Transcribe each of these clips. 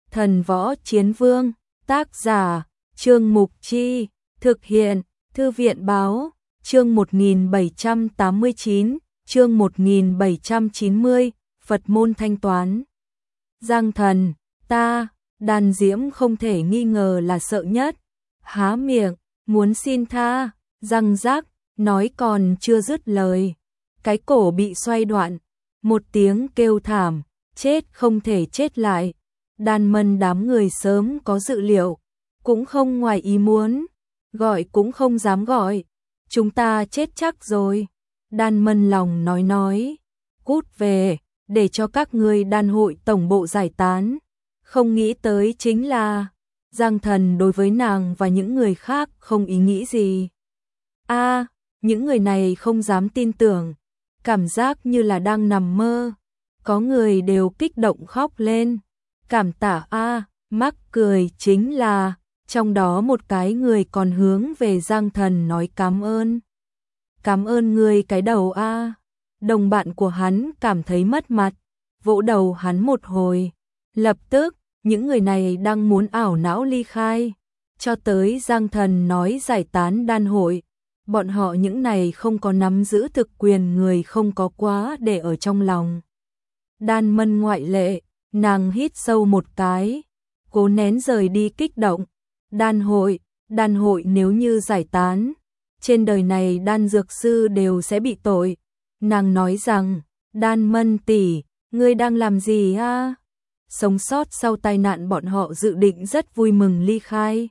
Thần Võ Chiến Vương, tác giả, Trương Mục Chi, thực hiện, Thư viện Báo, chương 1789, chương 1790, Phật môn thanh toán. Giang Thần, ta, Đan Diễm không thể nghi ngờ là sợ nhất, há miệng, muốn xin tha, răng rác, nói còn chưa dứt lời. Cái cổ bị xoay đoạn, một tiếng kêu thảm, chết không thể chết lại. Đan Mân đám người sớm có dự liệu, cũng không ngoài ý muốn, gọi cũng không dám gọi, chúng ta chết chắc rồi. Đan Mân lòng nói, cút về, để cho các ngươi đan hội tổng bộ giải tán. Không nghĩ tới chính là, Giang Thần đối với nàng và những người khác không ý nghĩ gì. Những người này không dám tin tưởng, cảm giác như là đang nằm mơ, có người đều kích động khóc lên. Cảm tả mắc cười chính là, trong đó một cái người còn hướng về Giang Thần nói cảm ơn. Cảm ơn người cái đầu Đồng bạn của hắn cảm thấy mất mặt, vỗ đầu hắn một hồi. Lập tức, những người này đang muốn ảo não ly khai, cho tới Giang Thần nói giải tán đan hội. Bọn họ những này không có nắm giữ thực quyền người không có quá để ở trong lòng. Đan Mân ngoại lệ, nàng hít sâu một cái, cố nén rời đi kích động. Đan hội nếu như giải tán, trên đời này đan dược sư đều sẽ bị tội. Nàng nói rằng, Đan Mân tỷ, ngươi đang làm gì Sống sót sau tai nạn bọn họ dự định rất vui mừng ly khai.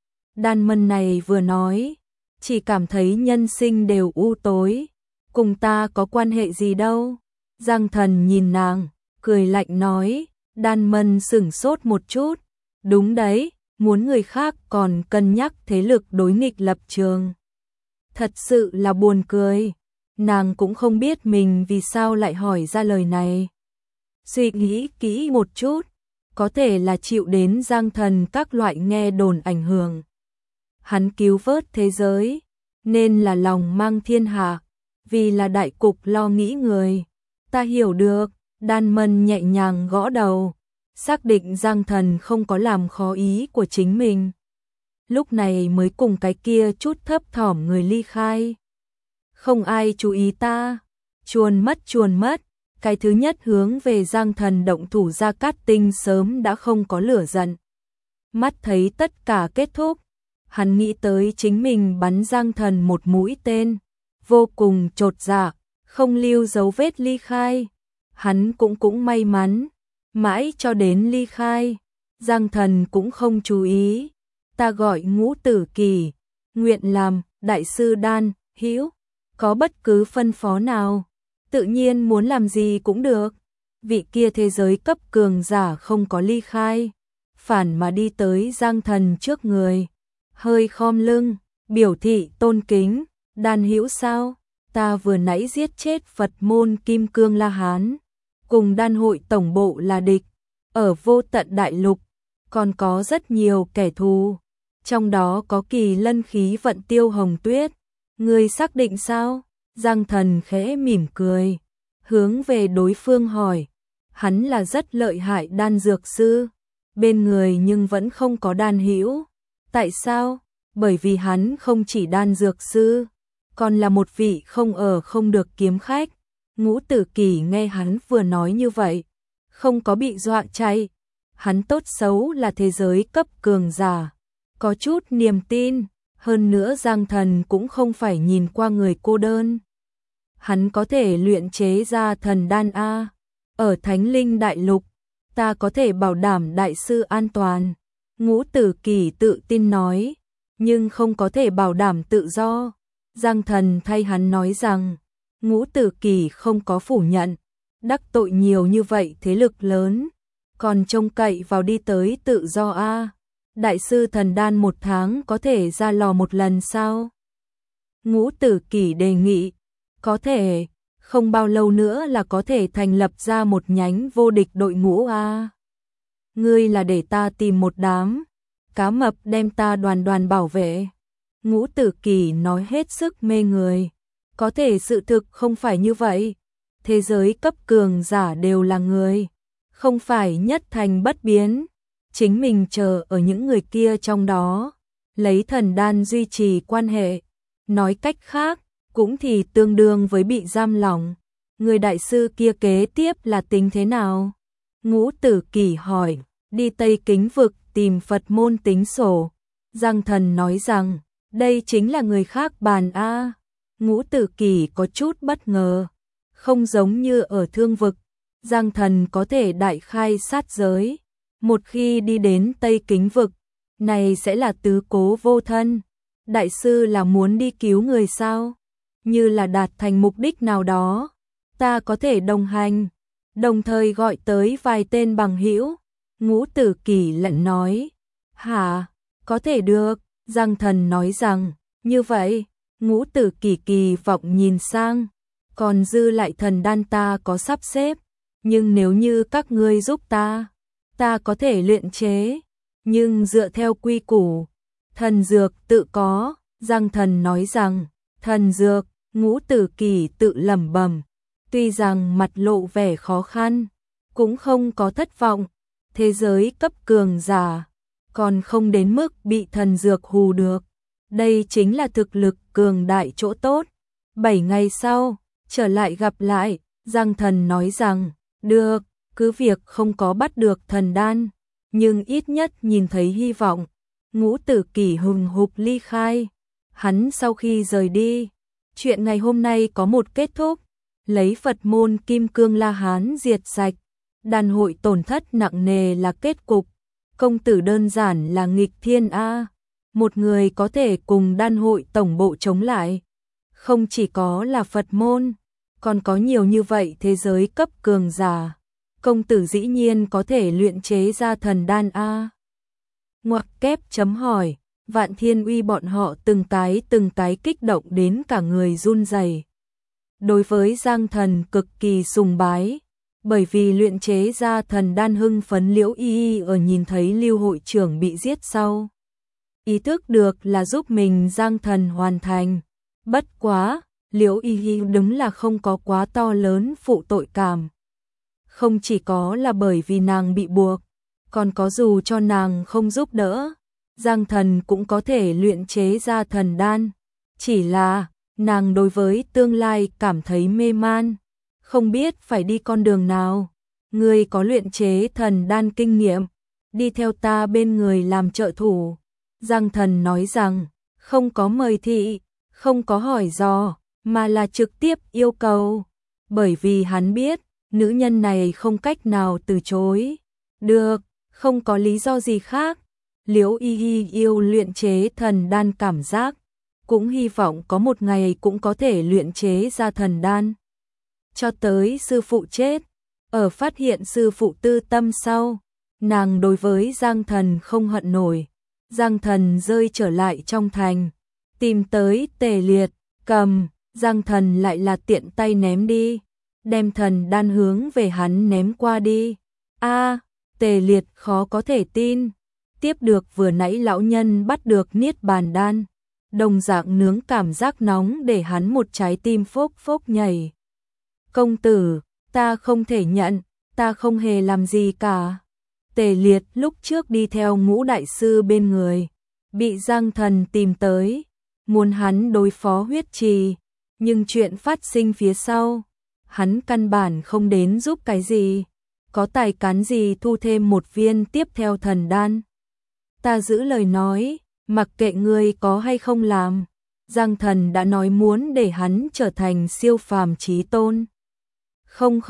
Đan Mân này vừa nói, chỉ cảm thấy nhân sinh đều u tối, cùng ta có quan hệ gì đâu. Giang Thần nhìn nàng, cười lạnh nói. Đan Mân sửng sốt một chút, đúng đấy, muốn người khác còn cân nhắc thế lực đối nghịch lập trường. Thật sự là buồn cười, nàng cũng không biết mình vì sao lại hỏi ra lời này. Suy nghĩ kỹ một chút, có thể là chịu đến Giang Thần các loại nghe đồn ảnh hưởng. Hắn cứu vớt thế giới, nên là lòng mang thiên hạ, vì là đại cục lo nghĩ người. Ta hiểu được. Đan Mân nhẹ nhàng gõ đầu, xác định Giang Thần không có làm khó ý của chính mình. Lúc này mới cùng cái kia chút thấp thỏm người ly khai. Không ai chú ý ta, chuồn mất, cái thứ nhất hướng về Giang Thần động thủ Gia Cát Tinh sớm đã không có lửa giận. Mắt thấy tất cả kết thúc, hắn nghĩ tới chính mình bắn Giang Thần một mũi tên, vô cùng chột dạ, không lưu dấu vết ly khai. Hắn cũng may mắn, mãi cho đến ly khai, Giang Thần cũng không chú ý. Ta gọi Ngũ Tử Kỳ, nguyện làm đại sư Đan Hữu, có bất cứ phân phó nào, tự nhiên muốn làm gì cũng được. Vị kia thế giới cấp cường giả không có ly khai, phản mà đi tới Giang Thần trước người, hơi khom lưng, biểu thị tôn kính. Đan Hữu sao? Ta vừa nãy giết chết Phật môn Kim Cương La Hán, cùng đan hội tổng bộ là địch, ở vô tận đại lục, còn có rất nhiều kẻ thù, trong đó có Kỳ Lân khí vận Tiêu Hồng Tuyết. Ngươi xác định sao? Giang Thần khẽ mỉm cười, hướng về đối phương hỏi. Hắn là rất lợi hại đan dược sư, bên người nhưng vẫn không có Đan Hữu. Tại sao? Bởi vì hắn không chỉ đan dược sư, còn là một vị không được kiếm khách. Ngũ Tử Kỳ nghe hắn vừa nói như vậy, không có bị dọa chạy. Hắn tốt xấu là thế giới cấp cường giả, có chút niềm tin, hơn nữa Giang Thần cũng không phải nhìn qua người cô đơn. Hắn có thể luyện chế ra thần đan ở Thánh Linh Đại Lục, ta có thể bảo đảm đại sư an toàn. Ngũ Tử Kỳ tự tin nói, nhưng không có thể bảo đảm tự do. Giang Thần thay hắn nói rằng, Ngũ Tử Kỳ không có phủ nhận, đắc tội nhiều như vậy thế lực lớn, còn trông cậy vào đi tới tự do Đại sư thần đan một tháng có thể ra lò một lần sao? Ngũ Tử Kỳ đề nghị, có thể, không bao lâu nữa là có thể thành lập ra một nhánh vô địch đội ngũ Ngươi là để ta tìm một đám cá mập đem ta đoàn bảo vệ. Ngũ Tử Kỳ nói hết sức mê người. Có thể sự thực không phải như vậy. Thế giới cấp cường giả đều là người, không phải nhất thành bất biến. chính mình chờ ở những người kia trong đó, lấy thần đan duy trì quan hệ. Nói cách khác, cũng thì tương đương với bị giam lỏng. Người đại sư kia kế tiếp là tính thế nào? Ngũ Tử Kỷ hỏi, đi Tây Kính vực tìm Phật môn tính sổ. Giang Thần nói rằng, đây chính là người khác bàn a. Ngũ Tử Kỷ có chút bất ngờ, không giống như ở Thương vực, Giang Thần có thể đại khai sát giới. Một khi đi đến Tây Kính vực, này sẽ là tứ cố vô thân. Đại sư là muốn đi cứu người sao? Như là đạt thành mục đích nào đó, ta có thể đồng hành, đồng thời gọi tới vài tên bằng hữu. Ngũ Tử Kỷ lạnh nói, hả, có thể được. Giang Thần nói rằng, như vậy. Ngũ Tử Kỷ kỳ vọng nhìn sang, còn dư lại thần đan ta có sắp xếp, nhưng nếu như các ngươi giúp ta có thể luyện chế, nhưng dựa theo quy củ, thần dược tự có. Giang Thần nói rằng, thần dược. Ngũ Tử Kỷ tự lẩm bẩm, tuy rằng mặt lộ vẻ khó khăn, cũng không có thất vọng. Thế giới cấp cường giả, còn không đến mức bị thần dược hù được. Đây chính là thực lực cường đại chỗ tốt. 7 ngày sau, trở lại gặp lại, Giang Thần nói rằng, được, cứ việc không có bắt được thần đan, nhưng ít nhất nhìn thấy hy vọng. Ngũ Tử Kỷ hùng hục ly khai. Hắn sau khi rời đi, chuyện ngày hôm nay có một kết thúc, lấy Phật môn Kim Cương La Hán diệt sạch, đan hội tổn thất nặng nề là kết cục. Công tử đơn giản là nghịch thiên a. Một người có thể cùng đan hội tổng bộ chống lại, không chỉ có là Phật môn, còn có nhiều như vậy thế giới cấp cường giả. Công tử dĩ nhiên có thể luyện chế ra thần đan a. Ngoặc kép chấm hỏi, Vạn Thiên Uy bọn họ từng cái kích động đến cả người run rẩy. Đối với Giang Thần cực kỳ sùng bái, bởi vì luyện chế ra thần đan hưng phấn. Liễu Y ở nhìn thấy Lưu hội trưởng bị giết sau, ý thức được là giúp mình Giang Thần hoàn thành. Bất quá, Liễu Y đúng là không có quá to lớn phụ tội cảm. Không chỉ có là bởi vì nàng bị buộc, còn có dù cho nàng không giúp đỡ, Giang Thần cũng có thể luyện chế ra thần đan. Chỉ là, nàng đối với tương lai cảm thấy mê man, không biết phải đi con đường nào. Ngươi có luyện chế thần đan kinh nghiệm, đi theo ta bên người làm trợ thủ. Giang Thần nói rằng, không có mời thị, không có hỏi dò, mà là trực tiếp yêu cầu. Bởi vì hắn biết, nữ nhân này không cách nào từ chối. Được, không có lý do gì khác. Liễu Y yêu luyện chế thần đan cảm giác, cũng hy vọng có một ngày cũng có thể luyện chế ra thần đan. Cho tới sư phụ chết, ở phát hiện sư phụ tư tâm sau, nàng đối với Giang Thần không hận nổi. Giang Thần rơi trở lại trong thành, tìm tới Tề Liệt, cầm. Giang Thần lại là tiện tay ném đi, đem thần đan hướng về hắn ném qua đi. A, Tề Liệt khó có thể tin, tiếp được vừa nãy lão nhân bắt được niết bàn đan, đồng dạng nướng cảm giác nóng để hắn một trái tim phốc phốc nhảy. Công tử, ta không thể nhận, ta không hề làm gì cả. Tề Liệt lúc trước đi theo Ngũ đại sư bên người, bị Giang Thần tìm tới, muốn hắn đối phó huyết trì, nhưng chuyện phát sinh phía sau, hắn căn bản không đến giúp cái gì, có tài cán gì thu thêm một viên tiếp theo thần đan. Ta giữ lời nói, mặc kệ ngươi có hay không làm, Giang Thần đã nói muốn để hắn trở thành siêu phàm chí tôn. Không,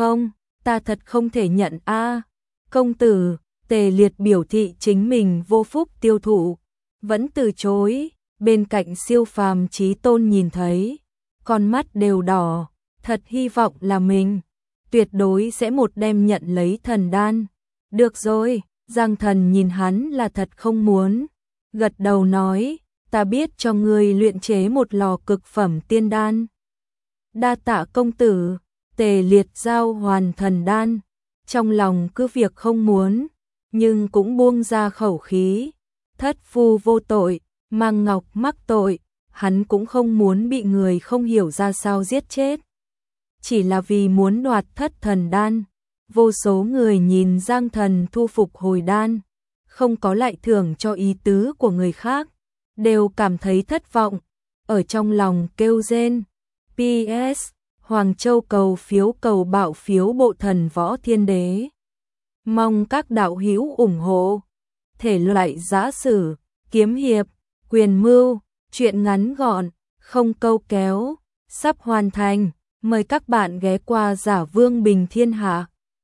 ta thật không thể nhận a. Công tử, Tề Liệt biểu thị chính mình vô phúc tiêu thụ, vẫn từ chối. Bên cạnh siêu phàm chí tôn nhìn thấy, con mắt đều đỏ, thật hy vọng là mình tuyệt đối sẽ một đêm nhận lấy thần đan. Được rồi, Giang Thần nhìn hắn là thật không muốn, gật đầu nói, ta biết cho ngươi luyện chế một lò cực phẩm tiên đan. Đa tạ công tử. Tề Liệt giao hoàn thần đan, trong lòng cứ việc không muốn, nhưng cũng buông ra khẩu khí. Thất phu vô tội, Mang Ngọc mắc tội, hắn cũng không muốn bị người không hiểu ra sao giết chết. Chỉ là vì muốn đoạt thất thần đan, vô số người nhìn Giang Thần thu phục hồi đan, không có lại thưởng cho ý tứ của người khác, đều cảm thấy thất vọng, ở trong lòng kêu rên. PS, Hoàng Châu cầu bạo phiếu bộ thần võ thiên đế. Mong các đạo hữu ủng hộ. Thể loại giã sử, kiếm hiệp, quyền mưu, truyện ngắn gọn, không câu kéo, sắp hoàn thành. Mời các bạn ghé qua Giả Vương Bình Thiên Hạ.